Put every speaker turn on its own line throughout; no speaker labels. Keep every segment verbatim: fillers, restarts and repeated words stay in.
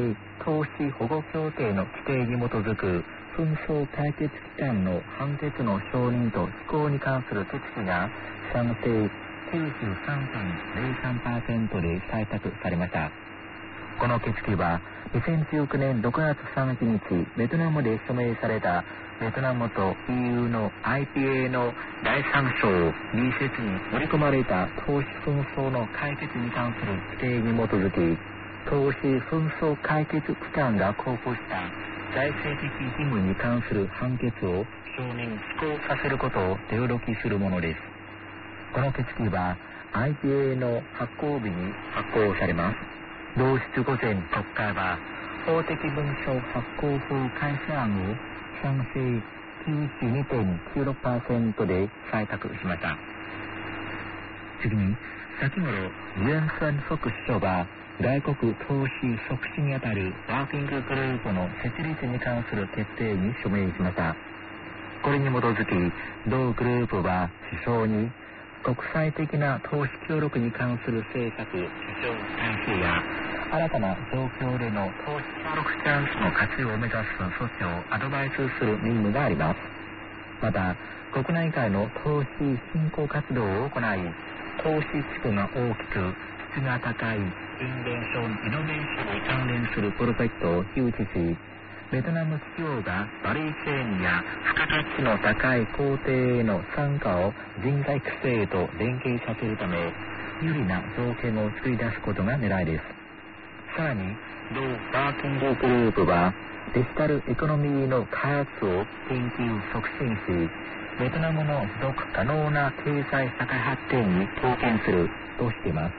際投資保護協定の規定に基づく紛争解決機関の判決の承認と施行に関する決議が賛成 きゅうじゅうさんてんゼロさんパーセント で採択されました。この決議はにせんじゅうきゅうねんろくがつさんじゅうにちベトナムで署名されたベトナムと イーユー の アイピーエー のだいさん章 ビー 節に盛り込まれた投資紛争の解決に関する規定に基づき、投資紛争解決機関が交付した財政的義務に関する判決を承認施行させることを手ほきするものです。この決議は アイピーエー の発行日に発行されます。同日午前国会は法的文書発行法改正案を賛成 きゅうじゅうにてんきゅうろくパーセント で採択しました。次に、先頃ユン・ソンフォク首相は外国投資促進にあたるワーキンググループの設立に関する決定に署名しました。これに基づき、同グループは首相に国際的な投資協力に関する政策、基準体制や新たな状況での投資協力チャンスの活用を目指す措置をアドバイスする任務があります。また、国内外の投資振興活動を行い、投資規模が大きく質が高いインベンション・イノベーションに関連するプロジェクトを誘致し、ベトナム企業がバリーチェーンや付加価値の高い工程への参加を人材育成と連携させるため、有利な条件を作り出すことが狙いです。さらに、同ワーキンググループはデジタルエコノミーの開発を研究促進し、ベトナムの持続可能な経済社会発展に貢献するとしています。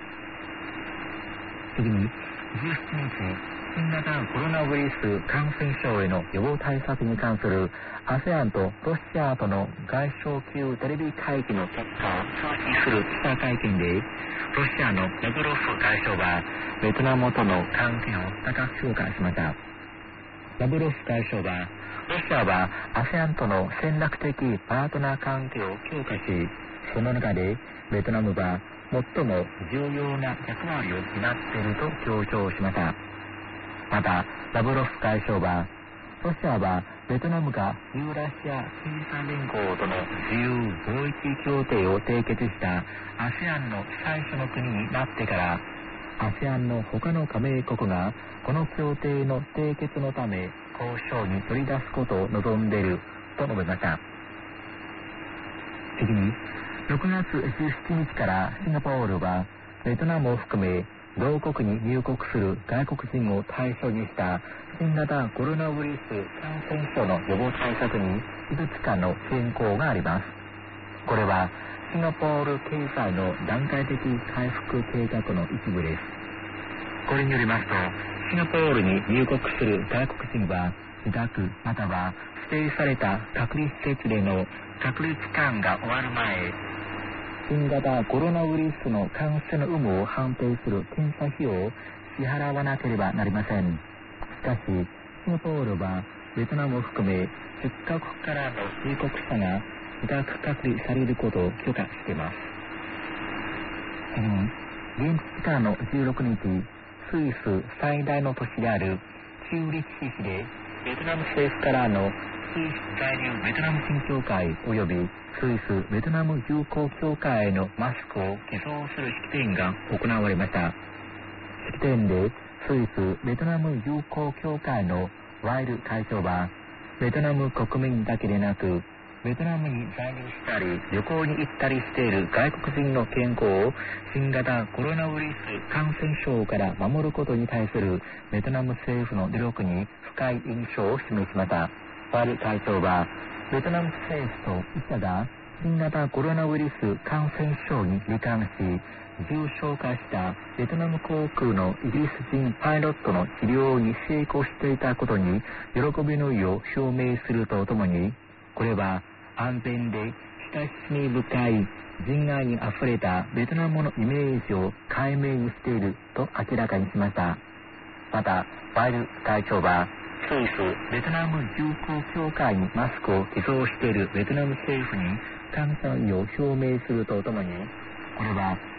次に、じゅうしちにち、新型コロナウイルス感染症への予防対策に関する アセアン とロシアとの外相級テレビ会議の結果を通知する記者会見で、ロシアのラブロフ外相はベトナムとの関係を高く評価しました。ラブロフ外相は、ロシアは アセアン との戦略的パートナー関係を強化し、その中でベトナムは最も重要な役割を担っていると強調しました。また、ラブロフ外相は、ロシアはベトナムがユーラシア経済連合との自由貿易協定を締結した アセアン の最初の国になってから、アセアン の他の加盟国がこの協定の締結のため交渉に取り出すことを望んでいると述べました。次に、ろくがつじゅうしちにちからシンガポールはベトナムを含め同国に入国する外国人を対象にした新型コロナウイルス感染症の予防対策にいくつかの変更があります。これはシンガポール経済の段階的回復計画の一部です。これによりますと、シンガポールに入国する外国人は自宅または指定された隔離施設での隔離期間が終わる前、新型コロナウイルスの感染の有無を判定する検査費用を支払わなければなりません。しかし、シンガポールはベトナムを含めじゅっかこくからの入国者が自宅隔離されることを許可しています。次に、現地時間のじゅうろくにち、スイス最大の都市であるチューリッヒ市でベトナム政府からのスイス在留ベトナム人協会及びスイスベトナム友好協会へのマスクを寄贈する式典が行われました。式典でスイスベトナム友好協会のワイル会長は、ベトナム国民だけでなくベトナムに在留したり旅行に行ったりしている外国人の健康を新型コロナウイルス感染症から守ることに対するベトナム政府の努力に深い印象を示しました。ワイル会長は、ベトナム政府と医者が新型コロナウイルス感染症に罹患し重症化したベトナム航空のイギリス人パイロットの治療に成功していたことに喜びの意を表明するとともに、これは安全で親しみ深い人愛にあふれたベトナムのイメージを解明にしていると明らかにしました。また、ワイル会長は、スイスベトナム友好協会にマスクを寄贈しているベトナム政府に感謝の意を表明するとともに、これは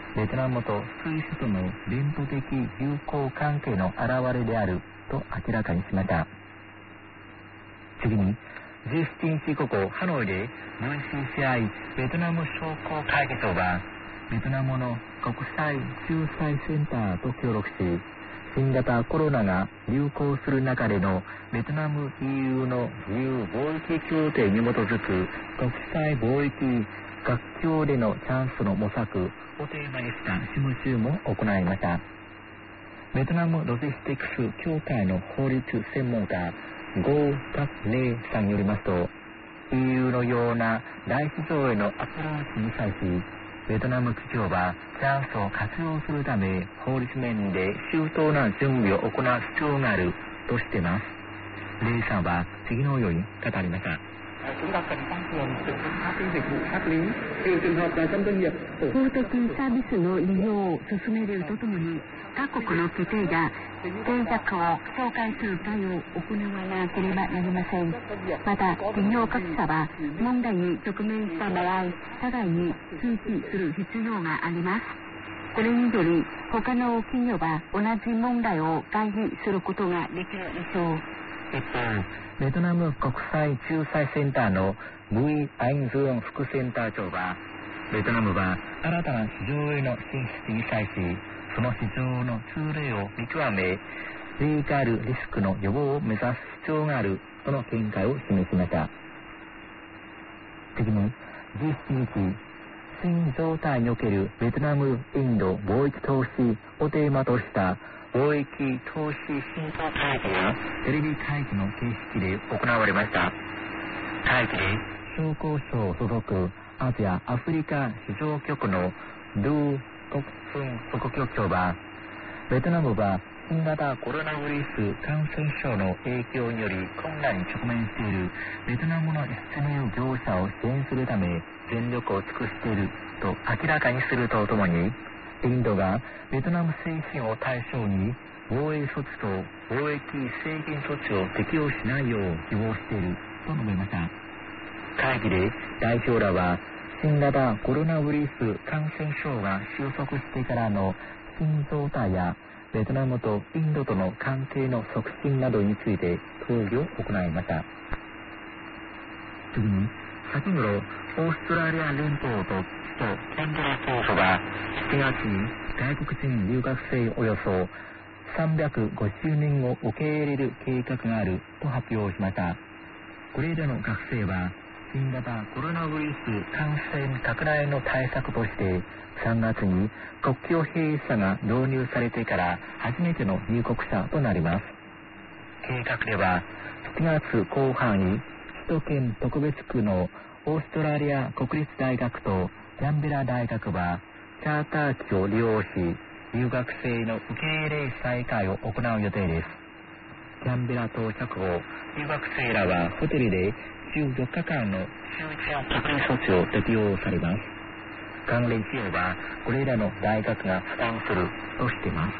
ベトナムとスイスとの伝統的友好関係の表れであると明らかにしました。次に、じゅうしちにち午後、ハノイで ブイシーシーアイ ベトナム商工会議所は、ベトナムの国際仲裁センターと協力し、新型コロナが流行する中でのベトナム イーユー の自由貿易協定に基づく国際貿易学協でのチャンスの模索をテーマにした諮問集も行いました。ベトナムロジスティックス協会の法律専門家ゴー・タク・レイさんによりますと、 イーユー のような大市場へのアプローチに際し、ベトナム企業はチャンスを活用するため法律面で周到な準備を行う必要があるとしています。レイさんは次のように語りました。
chúng ta cần tăng cường sự phát triển dịch vụ pháp lý trừ trường hợp là trong doanh nghiệp
法的サービスの利用を進めるとともに、各国の規定が契約を紹介する会を行わなければなりません。また、企業各社は問題に直面した場合、互いに通知する必要があります。これにより、他の企業は同じ問題を回避することができるでしょう。
一方、ベトナム国際仲裁センターのブイ・アインズオン副センター長は、ベトナムは新たな市場への進出に際し、その市場の通例を見極め、リーガルリスクの予防を目指す必要があるとの見解を示しました。次に、じゅうしちにち、新状態におけるベトナム・インド貿易投資をテーマとした貿易投資振興会議がテレビ会議の形式で行われました。会議で商工省所属アジア・アフリカ市場局のドゥ・コクスン副局長は、ベトナムは新型コロナウイルス感染症の影響により困難に直面しているベトナムの輸入業者を支援するため全力を尽くしていると明らかにするとともに、インドがベトナム製品を対象に防衛措置と貿易制限措置を適用しないよう希望していると述べました。会議で代表らは、新型コロナウイルス感染症が収束してからの新状態やベトナムとインドとの関係の促進などについて討議を行いました。次に、先頃オーストラリア連邦と首都キャンベラ政府はしちがつに外国人留学生およそさんびゃくごじゅうにんを受け入れる計画があると発表しました。これらの学生は新型コロナウイルス感染拡大の対策としてさんがつに国境閉鎖が導入されてから初めての入国者となります。計画ではしちがつこう半に首都圏特別区のオーストラリア国立大学とキャンベラ大学はチャーター機を利用し留学生の受け入れ再開を行う予定です。キャンベラ到着後、留学生らはホテルでじゅうよっかかんの集中隔離措置を適用されます。関連費用はこれらの大学が負担するとしています。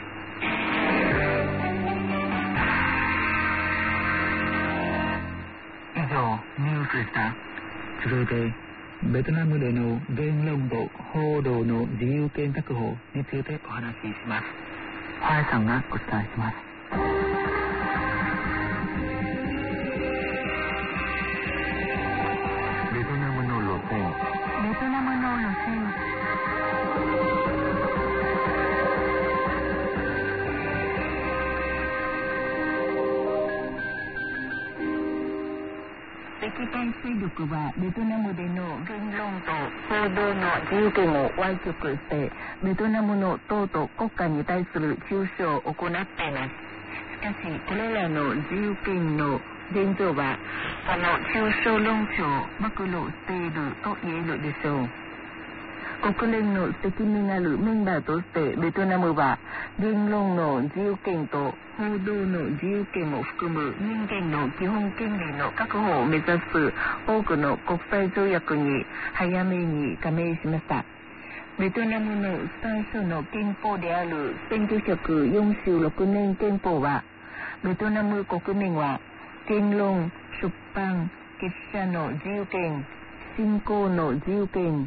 以上、ニュースでした。続いて、ベトナムでの言論と報道の自由権確保についてお話しします。ファイさんがお伝えします。ベトナムの路線。
ベトナムの路線。敵対勢力はベトナムでの言論と報道の自由権を歪曲してベトナムの党と国家に対する中傷を行っています。しかしこれらの自由権の現状はその中傷論調を暴露していると言えるでしょう。国連の責任あるメンバーとしてベトナムは言論の自由権と報道の自由権も含む人間の基本権利の確保を目指す多くの国際条約に早めに加盟しました。ベトナムの最初の憲法であるせんきゅうひゃくよんじゅうろくねん憲法は、ベトナム国民は言論、出版、結社の自由権、信仰の自由権、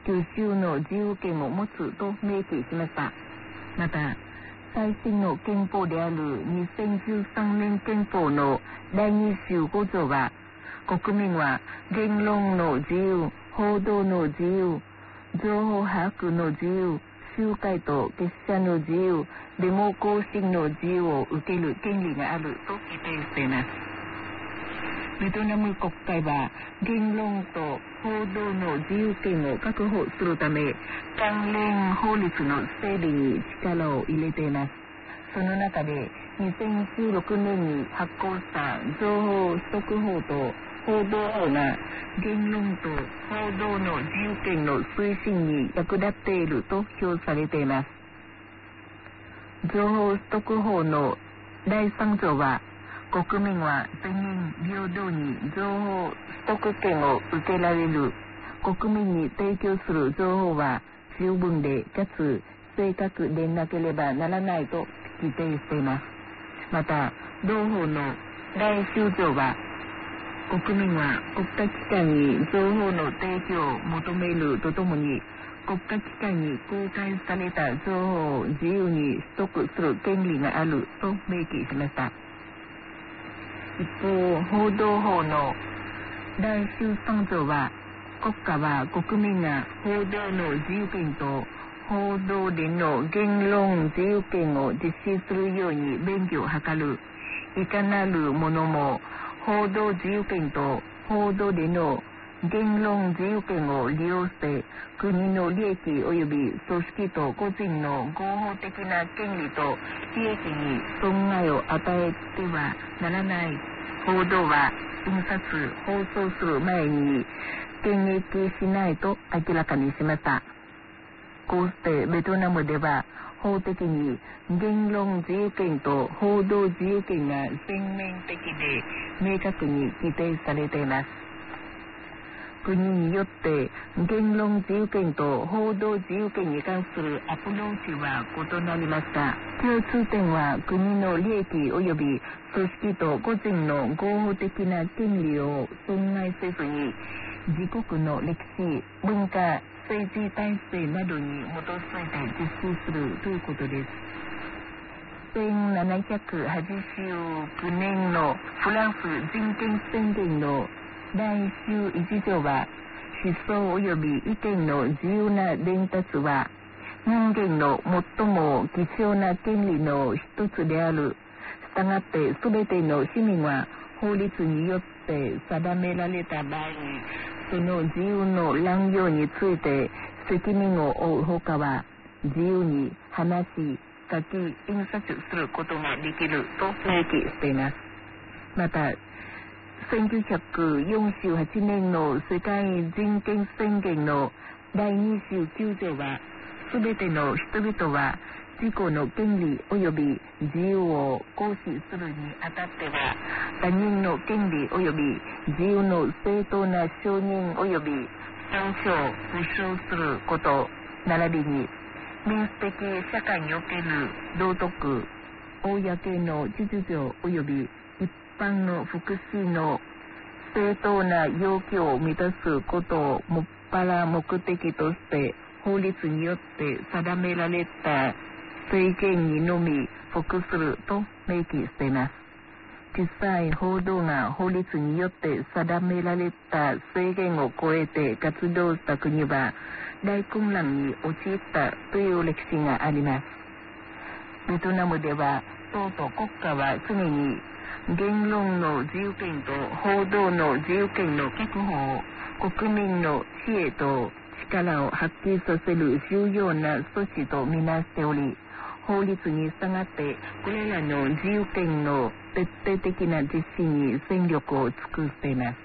吸収の自由権を持つと明記しました。また、最新の憲法であるにせんじゅうさんねん憲法のだいにじゅうご条は、国民は言論の自由、報道の自由、情報把握の自由、集会と結社の自由、デモ行進の自由を受ける権利があると規定しています。ベトナム国会は言論と報道の自由権を確保するため、関連法律の整備に力を入れています。その中でにせんじゅうろくねんに発行した情報取得法と報道法が言論と報道の自由権の推進に役立っていると評されています。情報取得法のだいさん条は、国民は全員平等に情報取得権を受けられる。国民に提供する情報は十分でかつ正確でなければならないと規定しています。また、同法のだいきゅう条は、国民は国家機関に情報の提供を求めるとともに、国家機関に公開された情報を自由に取得する権利があると明記しました。一方、報道法のだいじゅうさん条は、国家は国民が報道の自由権と報道での言論自由権を実施するように便宜を図る。いかなるものも報道自由権と報道での言論自由権を利用して国の利益及び組織と個人の合法的な権利と利益に損害を与えてはならない。報道は印刷、放送する前に検閲しないと明らかにしました。こうしてベトナムでは法的に言論自由権と報道自由権が全面的で明確に規定されています。国によって言論自由権と報道自由権に関するアプローチは異なりました。共通点は国の利益及び組織と個人の合法的な権利を損害せずに、自国の歴史、文化、政治体制などに基づいて実施するということです。せんななひゃくはちじゅうきゅうねんのフランス人権宣言のだいじゅういち条は、思想及び意見の自由な伝達は人間の最も貴重な権利の一つである。したがって全ての市民は法律によって定められた場合、その自由の乱用について責任を負うほかは自由に話し、書き、印刷することができると明記しています。また、せんきゅうひゃくよんじゅうはちねんの世界人権宣言のだいにじゅうきゅう条は、すべての人々は自己の権利及び自由を行使するにあたっては、他人の権利及び自由の正当な承認及び尊重を保障すること、並びに民主的社会における道徳、公の秩序及び一般の福祉の正当な要求を満たすことをもっぱら目的として法律によって定められた制限にのみ服すると明記しています。実際、報道が法律によって定められた制限を超えて活動した国は大混乱に陥ったという歴史があります。ベトナムでは党と国家は常に言論の自由権と報道の自由権の確保を国民の知恵と力を発揮させる重要な措置とみなしており、法律に従ってこれらの自由権の徹底的な実施に全力を尽くしています。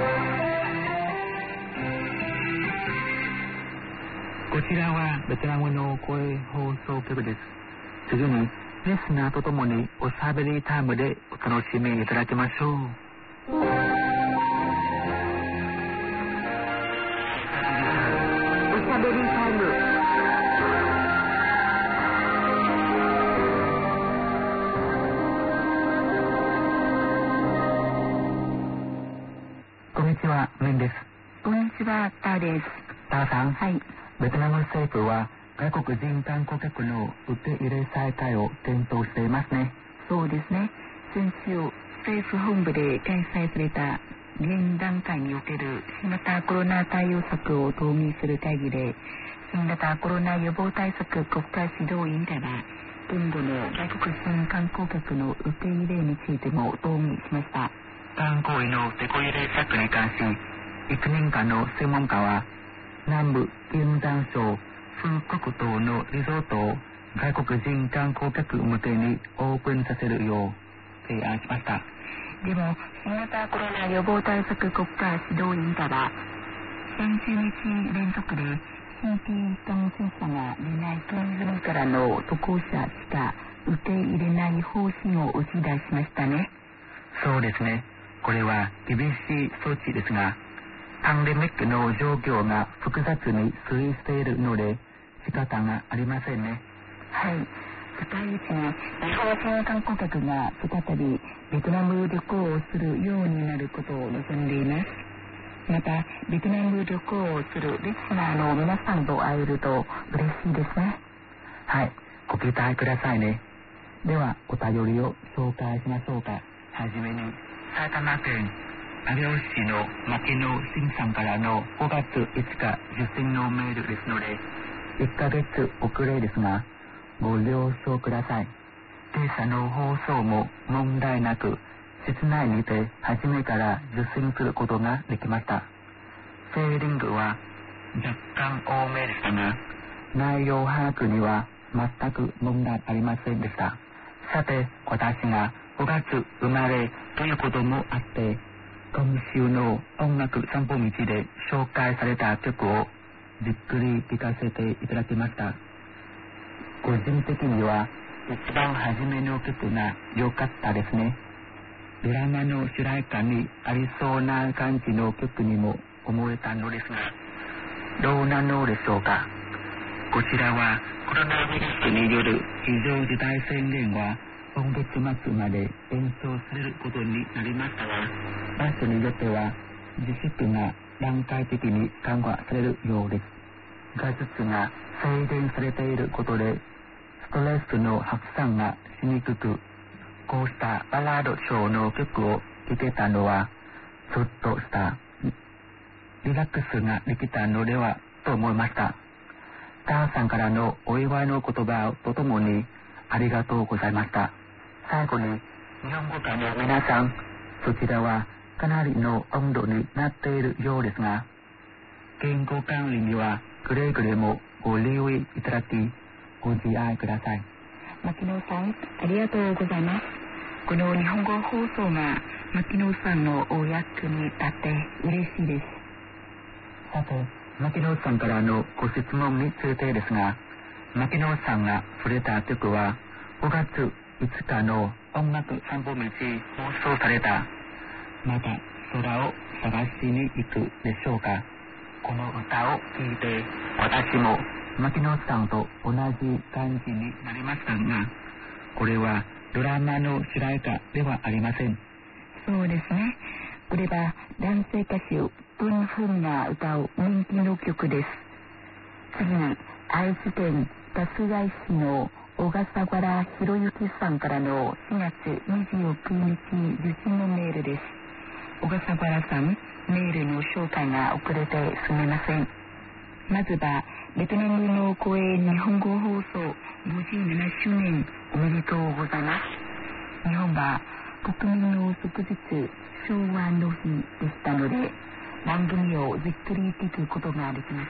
こちらはベトナムの声放送局です。次にリスナーとともにおしゃべりタイムでお楽しみいただきましょう。おし
ゃべりタイム。
こんにちは、メンです。
こんにちは、ターです。
ターさん、
はい。
ベトナム政府は外国人観光客の受け入れ再開を検討していますね。
そうですね。先週、政府本部で開催された現段階における新型コロナ対応策を討議する会議で、新型コロナ予防対策国家指導委員会は、今後の外国人観光客の受け入れについても討議しました。
観光医の手こ入れ策に関し、いちねんかんの専門家は、南部金山省風国島のリゾートを外国人観光客向けにオープンさせるよう提案しました。
でも、新型コロナ予防対策国家指導委員会は、さんじゅうにち連続で新規感染者が出ない国々からの渡航者しか受け入れない方針を打ち出しましたね。
そうですね。これは厳しい措置ですが、パンデミックの状況が複雑に推移しているので仕方がありませんね。
はい。近いうちに日本人観光客が再びベトナム旅行をするようになることを望んでいます。また、ベトナム旅行をするリスナーの皆さんと会えると嬉しいですね。
はい、ご期待くださいね。では、お便りを紹介しましょうか。はじめに、埼玉県上尾市の牧野真さんからのごがついつか受信のメールですので、いっかげつ遅れですが、ご了承ください。弊社の放送も問題なく、室内にて初めから受信することができました。セーリングは若干多めでしたが、内容把握には全く問題ありませんでした。さて、私がごがつ生まれということもあって、今週の音楽散歩道で紹介された曲をじっくり聴かせていただきました。個人的には一番初めの曲が良かったですね。ドラマの主題歌にありそうな感じの曲にも思えたのですが、どうなのでしょうか。こちらはコロナウイルスによる非常事態宣言は今月末まで延長されることになりましたが、場所によっては自粛が段階的に緩和されるようです。外出が制限されていることでストレスの発散がしにくく、こうしたバラード調の曲を聴けたのはちょっとしたリラックスができたのではと思いました。ターさんからのお祝いの言葉とともにありがとうございました。最後に日本語界の皆さん、そちらはかなりの温度になっているようですが、健康管理にはくれぐれもご留意いただきご自愛ください。
牧野さん、ありがとうございます。この日本語放送が牧野さんのお役に立って嬉しいです。
さて、牧野さんからのご質問についてですが、牧野さんが触れた曲はごがついつかの音楽散歩道放送されたまた空を探しに行くでしょうか。この歌を聴いて私も牧野さんと同じ感じになりましたが、これはドラマの主題歌ではありません。
そうですね。これは男性歌手ブンフンが歌う人気の曲です。次に愛知県春日井市の小笠原博之さんからのしがつにじゅうくにち受信のメールです。小笠原さん、メールの紹介が遅れてすみません。まずはベトナムの公営日本語放送ごじゅうななしゅうねんおめでとうございます。日本は国民の祝日昭和の日でしたので、番組をじっくり聞くことができました。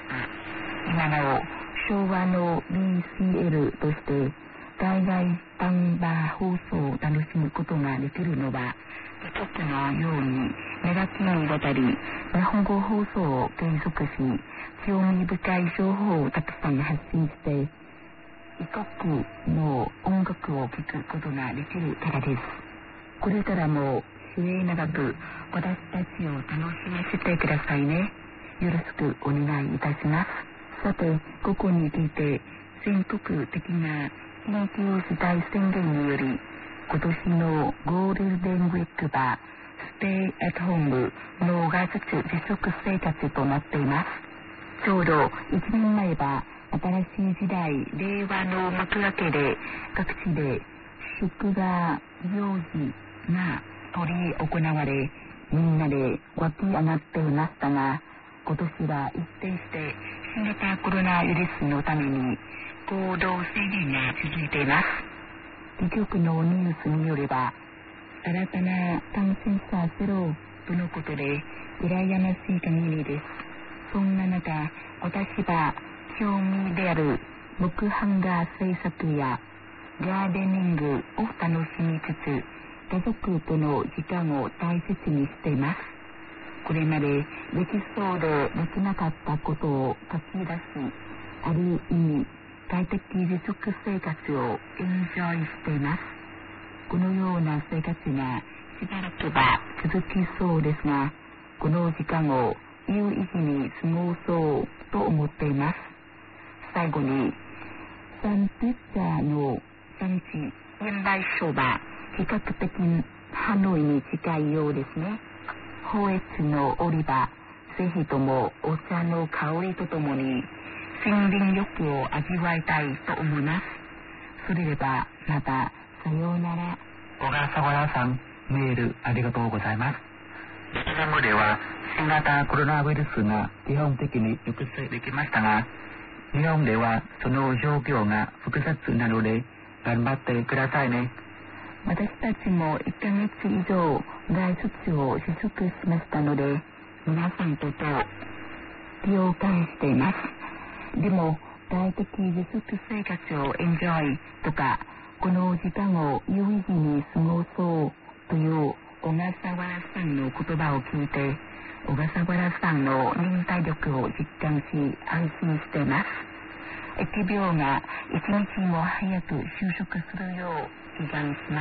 今なお昭和の ビーシーエル として海外短波放送を楽しむことができるのは、特のように長きにわたり日本語放送を継続し、興味深い情報をたくさん発信して異国の音楽を聴くことができるからです。これからも末永く私たちを楽しませてくださいね。よろしくお願いいたします。さて、ここに聞いて全国的な緊急事態宣言により、今年のゴールデンウィークはステイアットホームの外出自粛生活となっています。 ちょうどいちねんまえは新しい時代、令和の幕開けで各地で祝賀行事が取り行われ、みんなで湧き上がっていましたが、今年は一転して新型コロナウイルスのために行動制限が続いています。当局のニュースによれば、新たな感染者ゼロとのことで羨ましい限りです。そんな中、私は興味である木版画制作やガーデニングを楽しみつつ、家族との時間を大切にしています。これまでできそうでできなかったことを書き出し、ある意味快適自粛生活をエンジョイしています。このような生活がしばらくは続きそうですが、この時間を有意義に過ごそうと思っています。最後に、サンピッツァの産地、現代商は比較的ハノイに近いようですね。ホエツのオリバ、ぜひともお茶の香りとともに森林浴を味わいたいと思います。それではまたさようなら。
小笠原さん、メールありがとうございます。ベトナムでは新型コロナウイルスが基本的に抑制できましたが、日本ではその状況が複雑なので頑張ってくださいね。
私たちもいっかげつ以上外出を自粛しましたので、皆さんとと了解しています。でも快適自粛生活をエンジョイとか、この時間を有意義に過ごそうという小笠原さんの言葉を聞いて、小笠原さんの忍耐力を実感し安心しています。疫病が一日も早く収束するよう祈願します。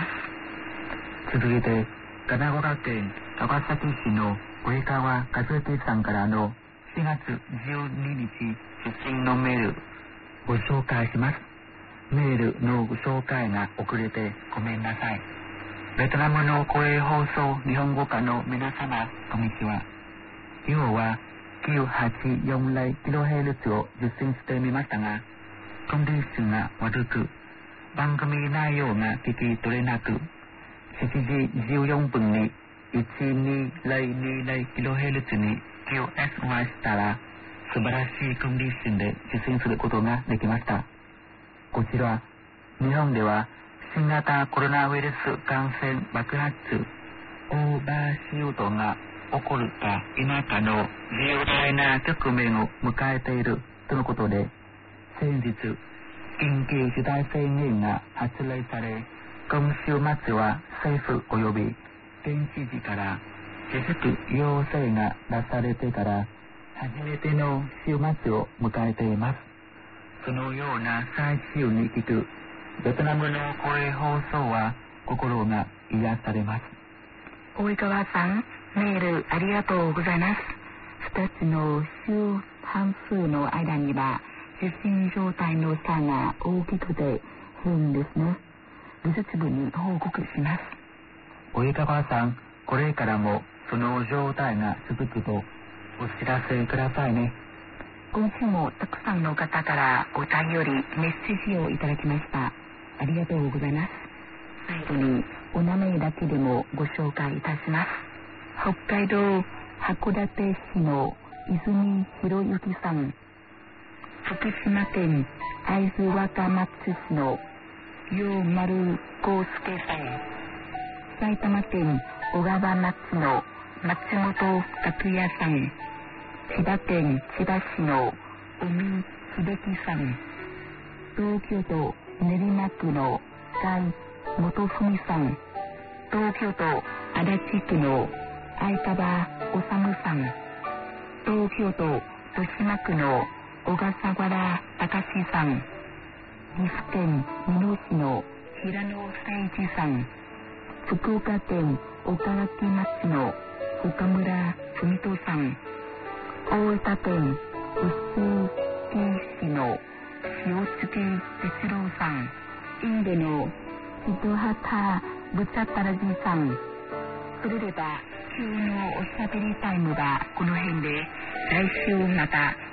続いて神奈川県川崎市の及川和樹さんからのしがつじゅうににち出身のメールご紹介します。メールのご紹介が遅れてごめんなさい。ベトナムの声放送日本語科の皆様、こんにちは。今日はきゅうはちよんゼロキロヘルツ を受信してみましたが、コンディションが悪く、番組内容が聞き取れなく、しちじじゅうよんぷんにいちにゼロにゼロキロヘルツ に キューエスワイ したら、素晴らしいコンディションで受信することができました。こちら、日本では新型コロナウイルス感染爆発、オーバーシュートが起こるか否かの重大な局面を迎えているとのことで、先日、緊急事態宣言が発令され、今週末は政府及び県知事から自粛要請が出されてから初めての週末を迎えています。そのような最中に聞くベトナムの声放送は心が癒されます。
及川さん、メールありがとうございます。二つの週半数の間には受信状態の差が大きくて変ですね。美術部に報告します。
及川さん、これからもその状態が続くとお知らせくださいね。
今週もたくさんの方からお便り、メッセージをいただきました。ありがとうございます。最後にお名前だけでもご紹介いたします。北海道函館市の泉博之さん、福島県会津若松市の陽丸康介さん、埼玉県小川町の松本拓也さん、千葉県千葉市の尾身秀樹さん、東京都練馬区の甲斐元文さん、東京都足立区の相川治さん、東京都豊島区の小笠原隆さん、岐阜県美濃市の平野誠一さん、福岡県岡垣町の岡村文人さん、大分県臼杵市の塩月哲郎さん、インドのシドハタ・ブチャタラジさん。それでは今日のおしゃべりタイムはこの辺で、来週また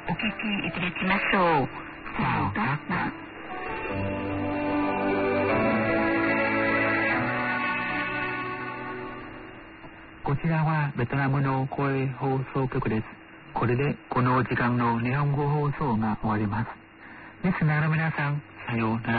お聞きいただきましょう。さよなら。
こちらはベトナムの声放送局です。これでこの時間の日本語放送が終わります。リスナーの皆さん、さような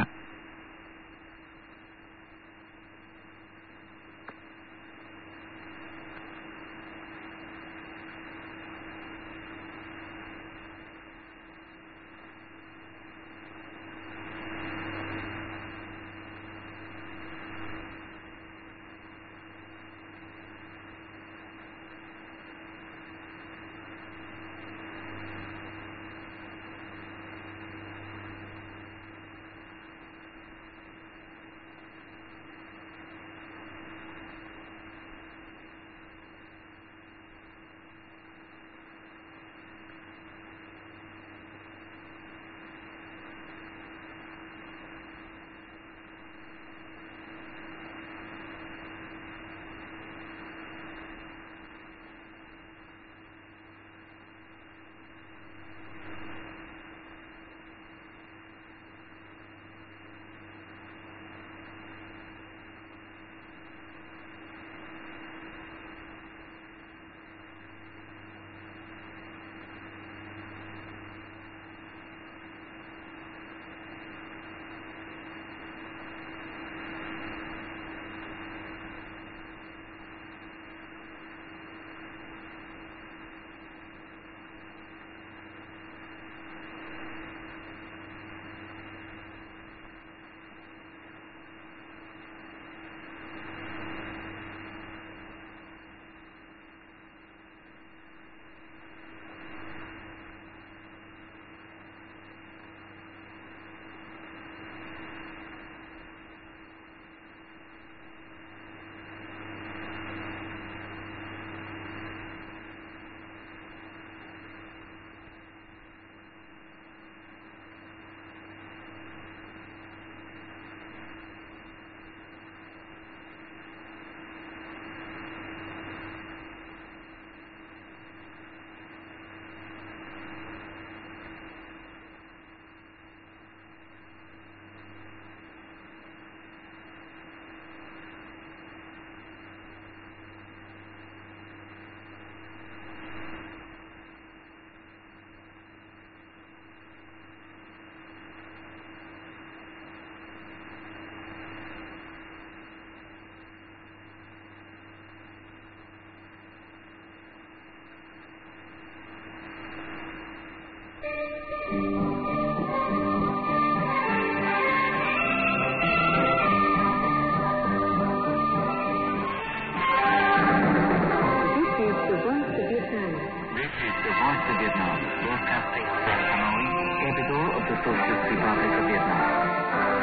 ら。Vietnam, broadcasting from Hanoi, capital of the Socialist Republic of Vietnam.